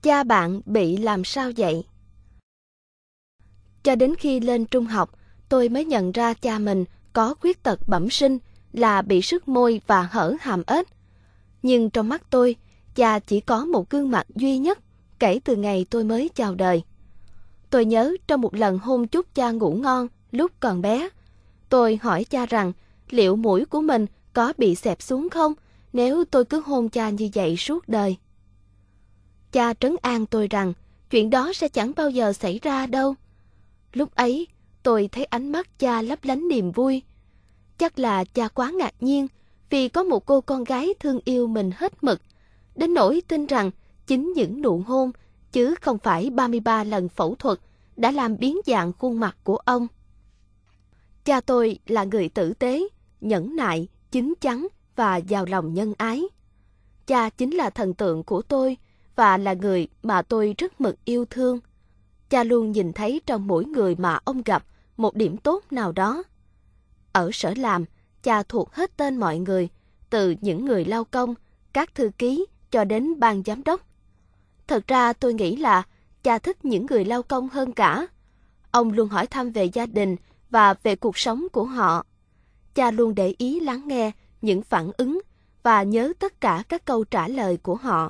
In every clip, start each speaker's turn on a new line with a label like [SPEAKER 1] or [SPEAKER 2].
[SPEAKER 1] Cha bạn bị làm sao vậy? Cho đến khi lên trung học, tôi mới nhận ra cha mình có khuyết tật bẩm sinh là bị sứt môi và hở hàm ếch. Nhưng trong mắt tôi, cha chỉ có một gương mặt duy nhất kể từ ngày tôi mới chào đời. Tôi nhớ trong một lần hôn chúc cha ngủ ngon lúc còn bé, tôi hỏi cha rằng liệu mũi của mình có bị xẹp xuống không nếu tôi cứ hôn cha như vậy suốt đời. Cha trấn an tôi rằng chuyện đó sẽ chẳng bao giờ xảy ra đâu. Lúc ấy, tôi thấy ánh mắt cha lấp lánh niềm vui. Chắc là cha quá ngạc nhiên vì có một cô con gái thương yêu mình hết mực, đến nỗi tin rằng chính những nụ hôn, chứ không phải 33 lần phẫu thuật, đã làm biến dạng khuôn mặt của ông. Cha tôi là người tử tế, nhẫn nại, chín chắn và giàu lòng nhân ái. Cha chính là thần tượng của tôi và là người mà tôi rất mực yêu thương. Cha luôn nhìn thấy trong mỗi người mà ông gặp một điểm tốt nào đó. Ở sở làm, cha thuộc hết tên mọi người, từ những người lao công, các thư ký cho đến ban giám đốc. Thật ra tôi nghĩ là cha thích những người lao công hơn cả. Ông luôn hỏi thăm về gia đình và về cuộc sống của họ. Cha luôn để ý lắng nghe những phản ứng và nhớ tất cả các câu trả lời của họ.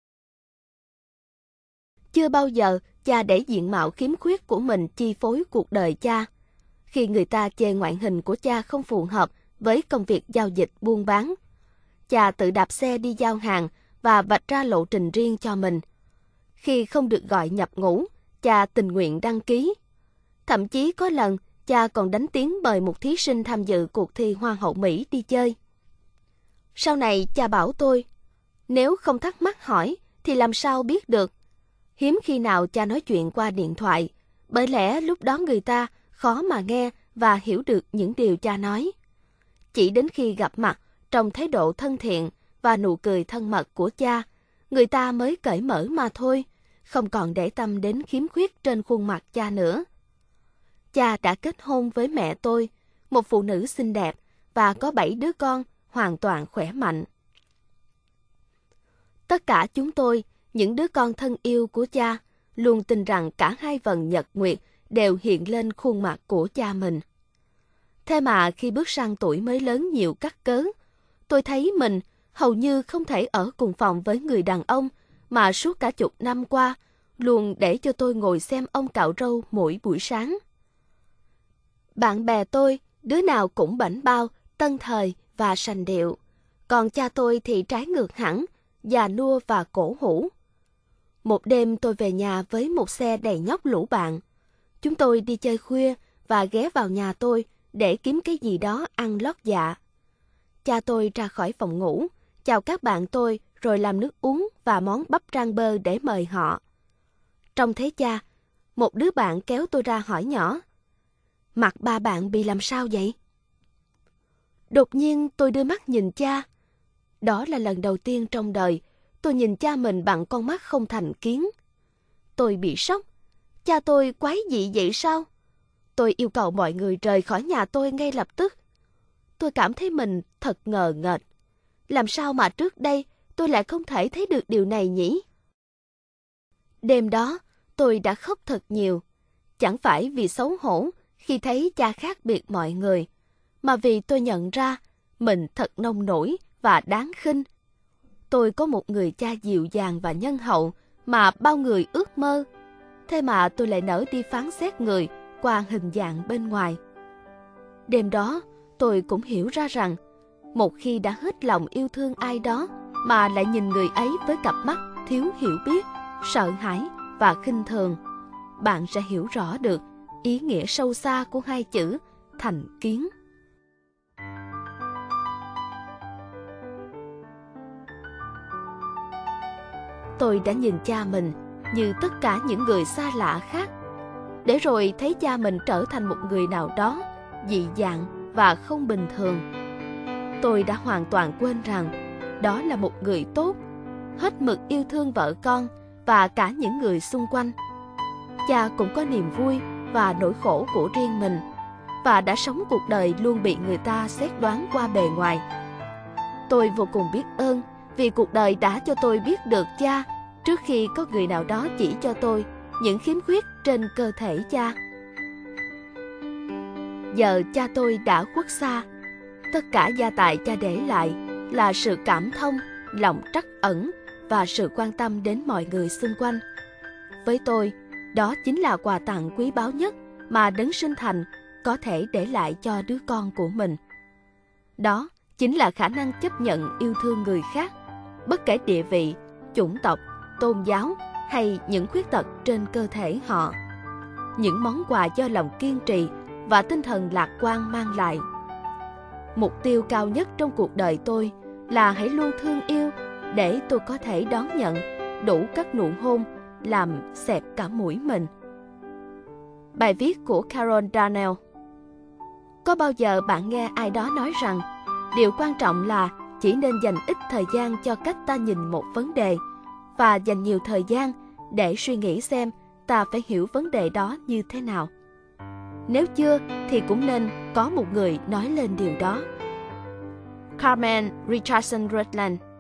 [SPEAKER 1] Chưa bao giờ cha để diện mạo khiếm khuyết của mình chi phối cuộc đời cha. Khi người ta chê ngoại hình của cha không phù hợp với công việc giao dịch buôn bán, cha tự đạp xe đi giao hàng và vạch ra lộ trình riêng cho mình. Khi không được gọi nhập ngũ, cha tình nguyện đăng ký. Thậm chí có lần, cha còn đánh tiếng mời một thí sinh tham dự cuộc thi Hoa hậu Mỹ đi chơi. Sau này cha bảo tôi, nếu không thắc mắc hỏi thì làm sao biết được. Hiếm khi nào cha nói chuyện qua điện thoại, bởi lẽ lúc đó người ta khó mà nghe và hiểu được những điều cha nói. Chỉ đến khi gặp mặt trong thái độ thân thiện và nụ cười thân mật của cha, người ta mới cởi mở mà thôi, không còn để tâm đến khiếm khuyết trên khuôn mặt cha nữa. Cha đã kết hôn với mẹ tôi, một phụ nữ xinh đẹp và có 7 đứa con hoàn toàn khỏe mạnh. Tất cả chúng tôi, những đứa con thân yêu của cha, luôn tin rằng cả hai vầng nhật nguyệt đều hiện lên khuôn mặt của cha mình. Thế mà khi bước sang tuổi mới lớn nhiều cắt cớ, tôi thấy mình hầu như không thể ở cùng phòng với người đàn ông mà suốt cả chục năm qua luôn để cho tôi ngồi xem ông cạo râu mỗi buổi sáng. Bạn bè tôi, đứa nào cũng bảnh bao, tân thời và sành điệu. Còn cha tôi thì trái ngược hẳn, già nua và cổ hủ. Một đêm tôi về nhà với một xe đầy nhóc lũ bạn. Chúng tôi đi chơi khuya và ghé vào nhà tôi để kiếm cái gì đó ăn lót dạ. Cha tôi ra khỏi phòng ngủ, chào các bạn tôi rồi làm nước uống và món bắp rang bơ để mời họ. Trông thấy cha, một đứa bạn kéo tôi ra hỏi nhỏ, mặt ba bạn bị làm sao vậy? Đột nhiên tôi đưa mắt nhìn cha. Đó là lần đầu tiên trong đời tôi nhìn cha mình bằng con mắt không thành kiến. Tôi bị sốc. Cha tôi quái dị vậy sao? Tôi yêu cầu mọi người rời khỏi nhà tôi ngay lập tức. Tôi cảm thấy mình thật ngờ nghệch. Làm sao mà trước đây tôi lại không thể thấy được điều này nhỉ? Đêm đó, tôi đã khóc thật nhiều. Chẳng phải vì xấu hổ khi thấy cha khác biệt mọi người, mà vì tôi nhận ra mình thật nông nổi và đáng khinh. Tôi có một người cha dịu dàng và nhân hậu mà bao người ước mơ. Thế mà tôi lại nỡ đi phán xét người qua hình dạng bên ngoài. Đêm đó, tôi cũng hiểu ra rằng, một khi đã hết lòng yêu thương ai đó mà lại nhìn người ấy với cặp mắt thiếu hiểu biết, sợ hãi và khinh thường, bạn sẽ hiểu rõ được ý nghĩa sâu xa của hai chữ thành kiến. Tôi đã nhìn cha mình như tất cả những người xa lạ khác, để rồi thấy cha mình trở thành một người nào đó dị dạng và không bình thường. Tôi đã hoàn toàn quên rằng đó là một người tốt, hết mực yêu thương vợ con và cả những người xung quanh. Cha cũng có niềm vui và nỗi khổ của riêng mình, và đã sống cuộc đời luôn bị người ta xét đoán qua bề ngoài. Tôi vô cùng biết ơn vì cuộc đời đã cho tôi biết được cha, trước khi có người nào đó chỉ cho tôi những khiếm khuyết trên cơ thể cha. Giờ cha tôi đã khuất xa. Tất cả gia tài cha để lại là sự cảm thông, lòng trắc ẩn và sự quan tâm đến mọi người xung quanh. Với tôi, đó chính là quà tặng quý báu nhất mà Đấng Sinh Thành có thể để lại cho đứa con của mình. Đó chính là khả năng chấp nhận yêu thương người khác, bất kể địa vị, chủng tộc, tôn giáo hay những khuyết tật trên cơ thể họ. Những món quà do lòng kiên trì và tinh thần lạc quan mang lại. Mục tiêu cao nhất trong cuộc đời tôi là hãy luôn thương yêu để tôi có thể đón nhận đủ các nụ hôn làm xẹp cả mũi mình. Bài viết của Carol Darnell. Có bao giờ bạn nghe ai đó nói rằng điều quan trọng là chỉ nên dành ít thời gian cho cách ta nhìn một vấn đề và dành nhiều thời gian để suy nghĩ xem ta phải hiểu vấn đề đó như thế nào? Nếu chưa thì cũng nên có một người nói lên điều đó. Carmen Richardson Rutland.